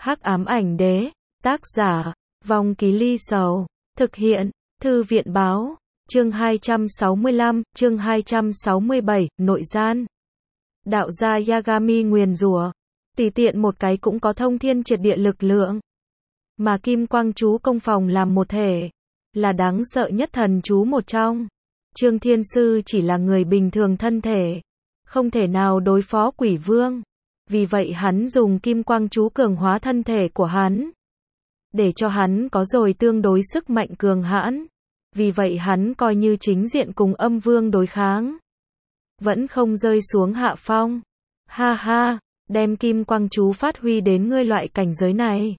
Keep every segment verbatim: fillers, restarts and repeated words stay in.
Hắc ám ảnh đế, tác giả, Vong Ký Ly Sầu, thực hiện, Thư viện báo, chương hai trăm sáu mươi lăm, chương hai trăm sáu mươi bảy, nội gian. Đạo gia Yagami nguyền rủa, tùy tiện một cái cũng có thông thiên triệt địa lực lượng. Mà kim quang chú công phòng làm một thể, là đáng sợ nhất thần chú một trong. Trương Thiên Sư chỉ là người bình thường thân thể, không thể nào đối phó quỷ vương. Vì vậy hắn dùng kim quang chú cường hóa thân thể của hắn, để cho hắn có rồi tương đối sức mạnh cường hãn. Vì vậy hắn coi như chính diện cùng âm vương đối kháng, vẫn không rơi xuống hạ phong. Ha ha, đem kim quang chú phát huy đến ngươi loại cảnh giới này,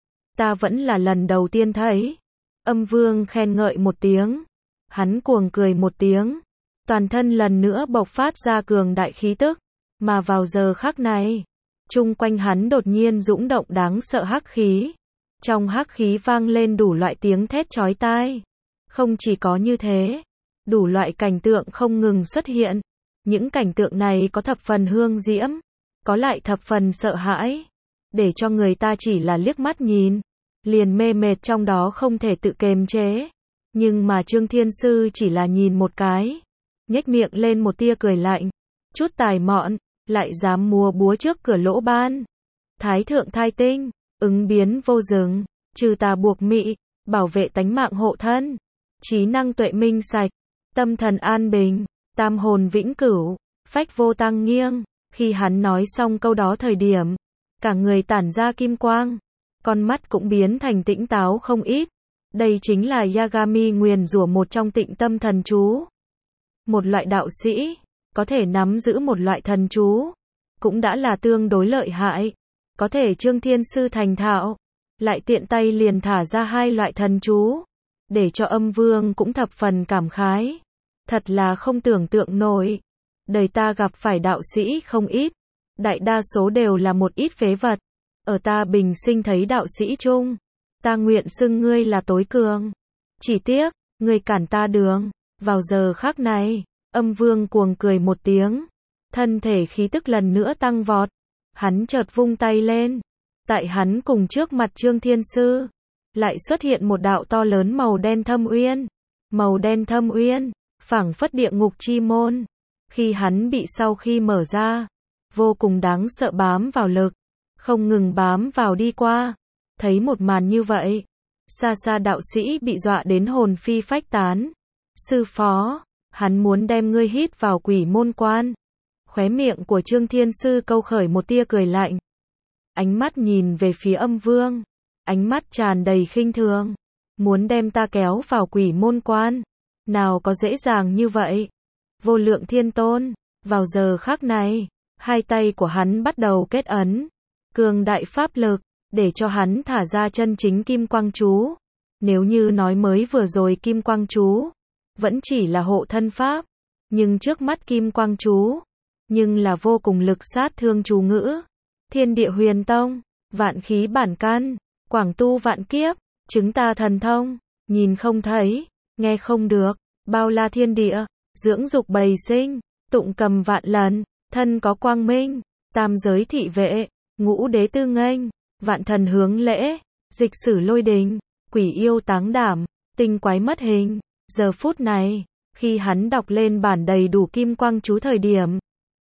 ta vẫn là lần đầu tiên thấy. Âm vương khen ngợi một tiếng, hắn cuồng cười một tiếng, toàn thân lần nữa bộc phát ra cường đại khí tức. Mà vào giờ khắc này, chung quanh hắn đột nhiên dũng động đáng sợ hắc khí. Trong hắc khí vang lên đủ loại tiếng thét chói tai. Không chỉ có như thế, đủ loại cảnh tượng không ngừng xuất hiện. Những cảnh tượng này có thập phần hương diễm, có lại thập phần sợ hãi, để cho người ta chỉ là liếc mắt nhìn, liền mê mệt trong đó không thể tự kiềm chế. Nhưng mà Trương Thiên Sư chỉ là nhìn một cái, nhếch miệng lên một tia cười lạnh. Chút tài mọn, lại dám múa búa trước cửa lỗ ban. Thái thượng thai tinh, ứng biến vô dừng, trừ tà buộc mị, bảo vệ tánh mạng hộ thân, trí năng tuệ minh sạch, tâm thần an bình, tam hồn vĩnh cửu, phách vô tăng nghiêng. Khi hắn nói xong câu đó thời điểm, cả người tản ra kim quang, con mắt cũng biến thành tĩnh táo không ít. Đây chính là Yagami nguyền rủa, một trong tịnh tâm thần chú. Một loại đạo sĩ có thể nắm giữ một loại thần chú, cũng đã là tương đối lợi hại. Có thể Trương Thiên Sư thành thạo, lại tiện tay liền thả ra hai loại thần chú, để cho âm vương cũng thập phần cảm khái. Thật là không tưởng tượng nổi. Đời ta gặp phải đạo sĩ không ít, đại đa số đều là một ít phế vật. Ở ta bình sinh thấy đạo sĩ chung, ta nguyện xưng ngươi là tối cường. Chỉ tiếc, ngươi cản ta đường. Vào giờ khắc này, âm vương cuồng cười một tiếng, thân thể khí tức lần nữa tăng vọt. Hắn chợt vung tay lên, tại hắn cùng trước mặt Trương Thiên Sư, lại xuất hiện một đạo to lớn màu đen thâm uyên. Màu đen thâm uyên, phảng phất địa ngục chi môn. Khi hắn bị sau khi mở ra, vô cùng đáng sợ bám vào lực, không ngừng bám vào đi qua. Thấy một màn như vậy, xa xa đạo sĩ bị dọa đến hồn phi phách tán. Sư phó, hắn muốn đem ngươi hít vào quỷ môn quan. Khóe miệng của Trương Thiên Sư câu khởi một tia cười lạnh, ánh mắt nhìn về phía âm vương, ánh mắt tràn đầy khinh thường. Muốn đem ta kéo vào quỷ môn quan, nào có dễ dàng như vậy. Vô lượng thiên tôn, vào giờ khắc này, hai tay của hắn bắt đầu kết ấn, cường đại pháp lực, để cho hắn thả ra chân chính kim quang chú. Nếu như nói mới vừa rồi kim quang chú vẫn chỉ là hộ thân pháp, nhưng trước mắt kim quang chú nhưng là vô cùng lực sát thương chú ngữ. Thiên địa huyền tông, vạn khí bản căn, quảng tu vạn kiếp, chứng ta thần thông, nhìn không thấy, nghe không được, bao la thiên địa, dưỡng dục bầy sinh, tụng cầm vạn lần, thân có quang minh, tam giới thị vệ, ngũ đế tư nghênh, vạn thần hướng lễ, dịch sử lôi đình, quỷ yêu táng đảm, tinh quái mất hình. Giờ phút này, khi hắn đọc lên bản đầy đủ kim quang chú thời điểm,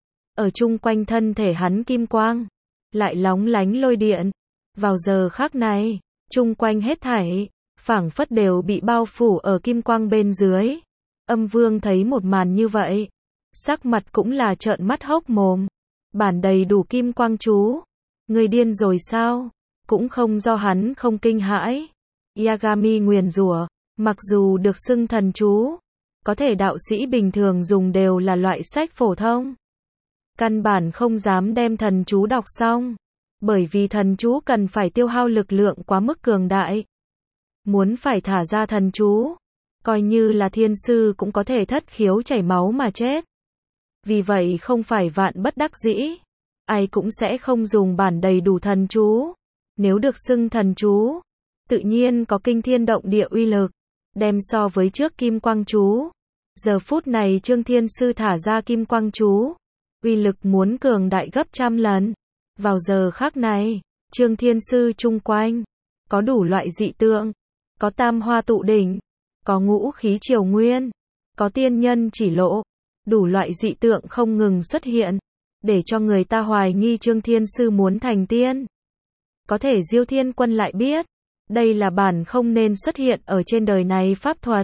ở chung quanh thân thể hắn kim quang lại lóng lánh lôi điện. Vào giờ khắc này, chung quanh hết thảy phảng phất đều bị bao phủ ở kim quang bên dưới. Âm vương thấy một màn như vậy, sắc mặt cũng là trợn mắt hốc mồm. Bản đầy đủ kim quang chú, người điên rồi sao? Cũng không do hắn không kinh hãi. Yagami nguyền rủa, mặc dù được xưng thần chú, có thể đạo sĩ bình thường dùng đều là loại sách phổ thông, căn bản không dám đem thần chú đọc xong, bởi vì thần chú cần phải tiêu hao lực lượng quá mức cường đại. Muốn phải thả ra thần chú, coi như là thiên sư cũng có thể thất khiếu chảy máu mà chết. Vì vậy không phải vạn bất đắc dĩ, ai cũng sẽ không dùng bản đầy đủ thần chú. Nếu được xưng thần chú, tự nhiên có kinh thiên động địa uy lực, đem so với trước kim quang chú. Giờ phút này Trương Thiên Sư thả ra kim quang chú, uy lực muốn cường đại gấp trăm lần. Vào giờ khắc này, Trương Thiên Sư chung quanh, có đủ loại dị tượng, có tam hoa tụ đỉnh, có ngũ khí triều nguyên, có tiên nhân chỉ lộ, đủ loại dị tượng không ngừng xuất hiện, để cho người ta hoài nghi Trương Thiên Sư muốn thành tiên. Có thể Diêu Thiên Quân lại biết, đây là bản không nên xuất hiện ở trên đời này pháp thuật.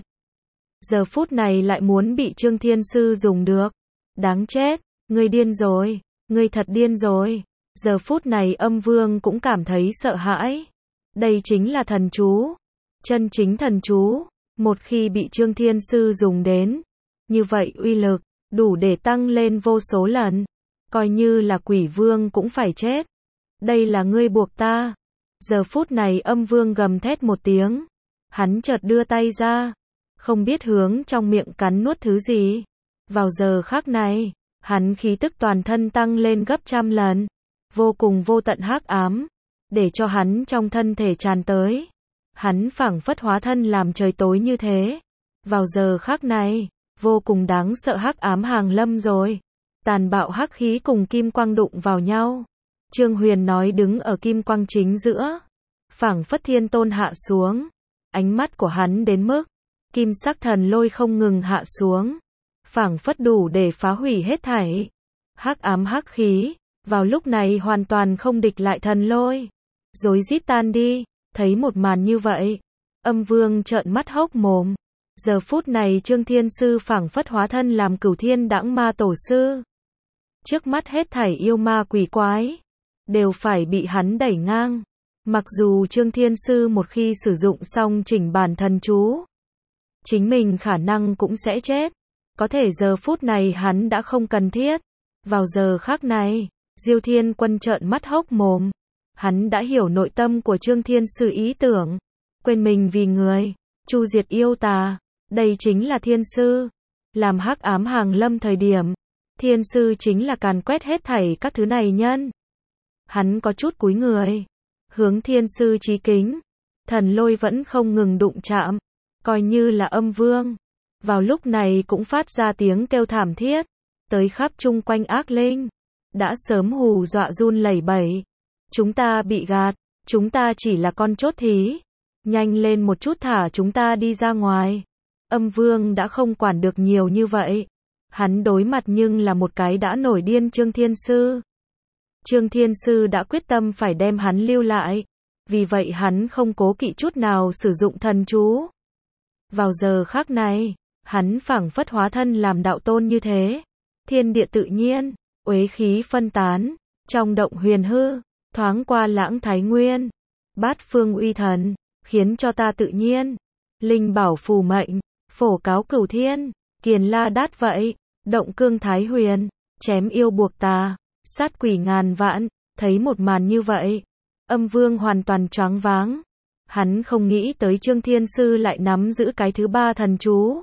Giờ phút này lại muốn bị Trương Thiên Sư dùng được. Đáng chết, ngươi điên rồi, ngươi thật điên rồi. Giờ phút này Âm Vương cũng cảm thấy sợ hãi. Đây chính là thần chú, chân chính thần chú, một khi bị Trương Thiên Sư dùng đến, như vậy uy lực, đủ để tăng lên vô số lần, coi như là quỷ vương cũng phải chết. Đây là ngươi buộc ta. Giờ phút này Âm Vương gầm thét một tiếng, hắn chợt đưa tay ra, không biết hướng trong miệng cắn nuốt thứ gì. Vào giờ khắc này, hắn khí tức toàn thân tăng lên gấp trăm lần, vô cùng vô tận hắc ám, để cho hắn trong thân thể tràn tới. Hắn phảng phất hóa thân làm trời tối như thế. Vào giờ khắc này, vô cùng đáng sợ hắc ám hàng lâm rồi. Tàn bạo hắc khí cùng kim quang đụng vào nhau. Trương Huyền nói đứng ở kim quang chính giữa, phảng phất thiên tôn hạ xuống. Ánh mắt của hắn đến mức kim sắc thần lôi không ngừng hạ xuống, phảng phất đủ để phá hủy hết thảy. Hắc ám hắc khí, vào lúc này hoàn toàn không địch lại thần lôi, rối rít tan đi. Thấy một màn như vậy, Âm Vương trợn mắt hốc mồm. Giờ phút này Trương Thiên Sư phảng phất hóa thân làm Cửu Thiên Đãng Ma Tổ sư. Trước mắt hết thảy yêu ma quỷ quái, đều phải bị hắn đẩy ngang. Mặc dù Trương Thiên Sư một khi sử dụng xong chỉnh bản thần chú, chính mình khả năng cũng sẽ chết. Có thể giờ phút này hắn đã không cần thiết. Vào giờ khắc này, Diêu Thiên Quân trợn mắt hốc mồm. Hắn đã hiểu nội tâm của Trương Thiên Sư ý tưởng. Quên mình vì người, chu diệt yêu tà. Đây chính là Thiên Sư. Làm hắc ám hàng lâm thời điểm, Thiên Sư chính là càn quét hết thảy các thứ này nhân. Hắn có chút cúi người, hướng Thiên Sư chí kính. Thần lôi vẫn không ngừng đụng chạm, coi như là Âm Vương. Vào lúc này cũng phát ra tiếng kêu thảm thiết, tới khắp chung quanh ác linh. Đã sớm hù dọa run lẩy bẩy. Chúng ta bị gạt, chúng ta chỉ là con chốt thí. Nhanh lên một chút thả chúng ta đi ra ngoài. Âm Vương đã không quản được nhiều như vậy. Hắn đối mặt nhưng là một cái đã nổi điên Trương Thiên Sư. Trương Thiên Sư đã quyết tâm phải đem hắn lưu lại. Vì vậy hắn không cố kỵ chút nào sử dụng thần chú. Vào giờ khắc này, hắn phảng phất hóa thân làm đạo tôn như thế. Thiên địa tự nhiên, uế khí phân tán, trong động huyền hư, thoáng qua lãng thái nguyên. Bát phương uy thần, khiến cho ta tự nhiên. Linh bảo phù mệnh, phổ cáo cửu thiên, kiền la đát vậy. Động cương thái huyền, chém yêu buộc tà, sát quỷ ngàn vạn. Thấy một màn như vậy, Âm Vương hoàn toàn choáng váng. Hắn không nghĩ tới Trương Thiên Sư lại nắm giữ cái thứ ba thần chú.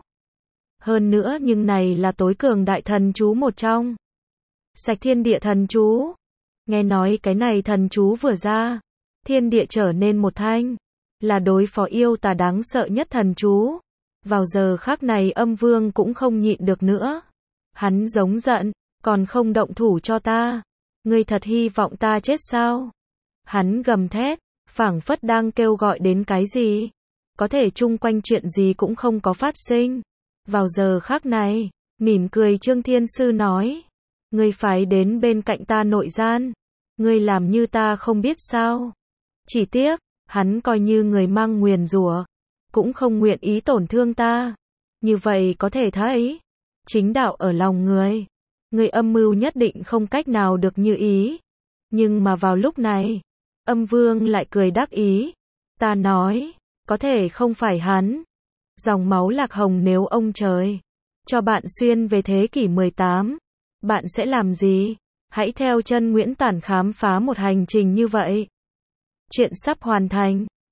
Hơn nữa nhưng này là tối cường đại thần chú một trong. Sạch thiên địa thần chú. Nghe nói cái này thần chú vừa ra, thiên địa trở nên một thanh. Là đối phó yêu tà đáng sợ nhất thần chú. Vào giờ khắc này Âm Vương cũng không nhịn được nữa. Hắn giống giận, còn không động thủ cho ta. Ngươi thật hy vọng ta chết sao? Hắn gầm thét, phảng phất đang kêu gọi đến cái gì. Có thể chung quanh chuyện gì cũng không có phát sinh. Vào giờ khắc này, mỉm cười Trương Thiên Sư nói. Ngươi phải đến bên cạnh ta nội gian. Ngươi làm như ta không biết sao. Chỉ tiếc, hắn coi như người mang nguyền rủa, cũng không nguyện ý tổn thương ta. Như vậy có thể thấy, chính đạo ở lòng người. Người âm mưu nhất định không cách nào được như ý. Nhưng mà vào lúc này, Âm Vương lại cười đắc ý. Ta nói, có thể không phải hắn. Dòng máu lạc hồng nếu ông trời cho bạn xuyên về thế kỷ mười tám, bạn sẽ làm gì? Hãy theo chân Nguyễn Tản khám phá một hành trình như vậy. Chuyện sắp hoàn thành.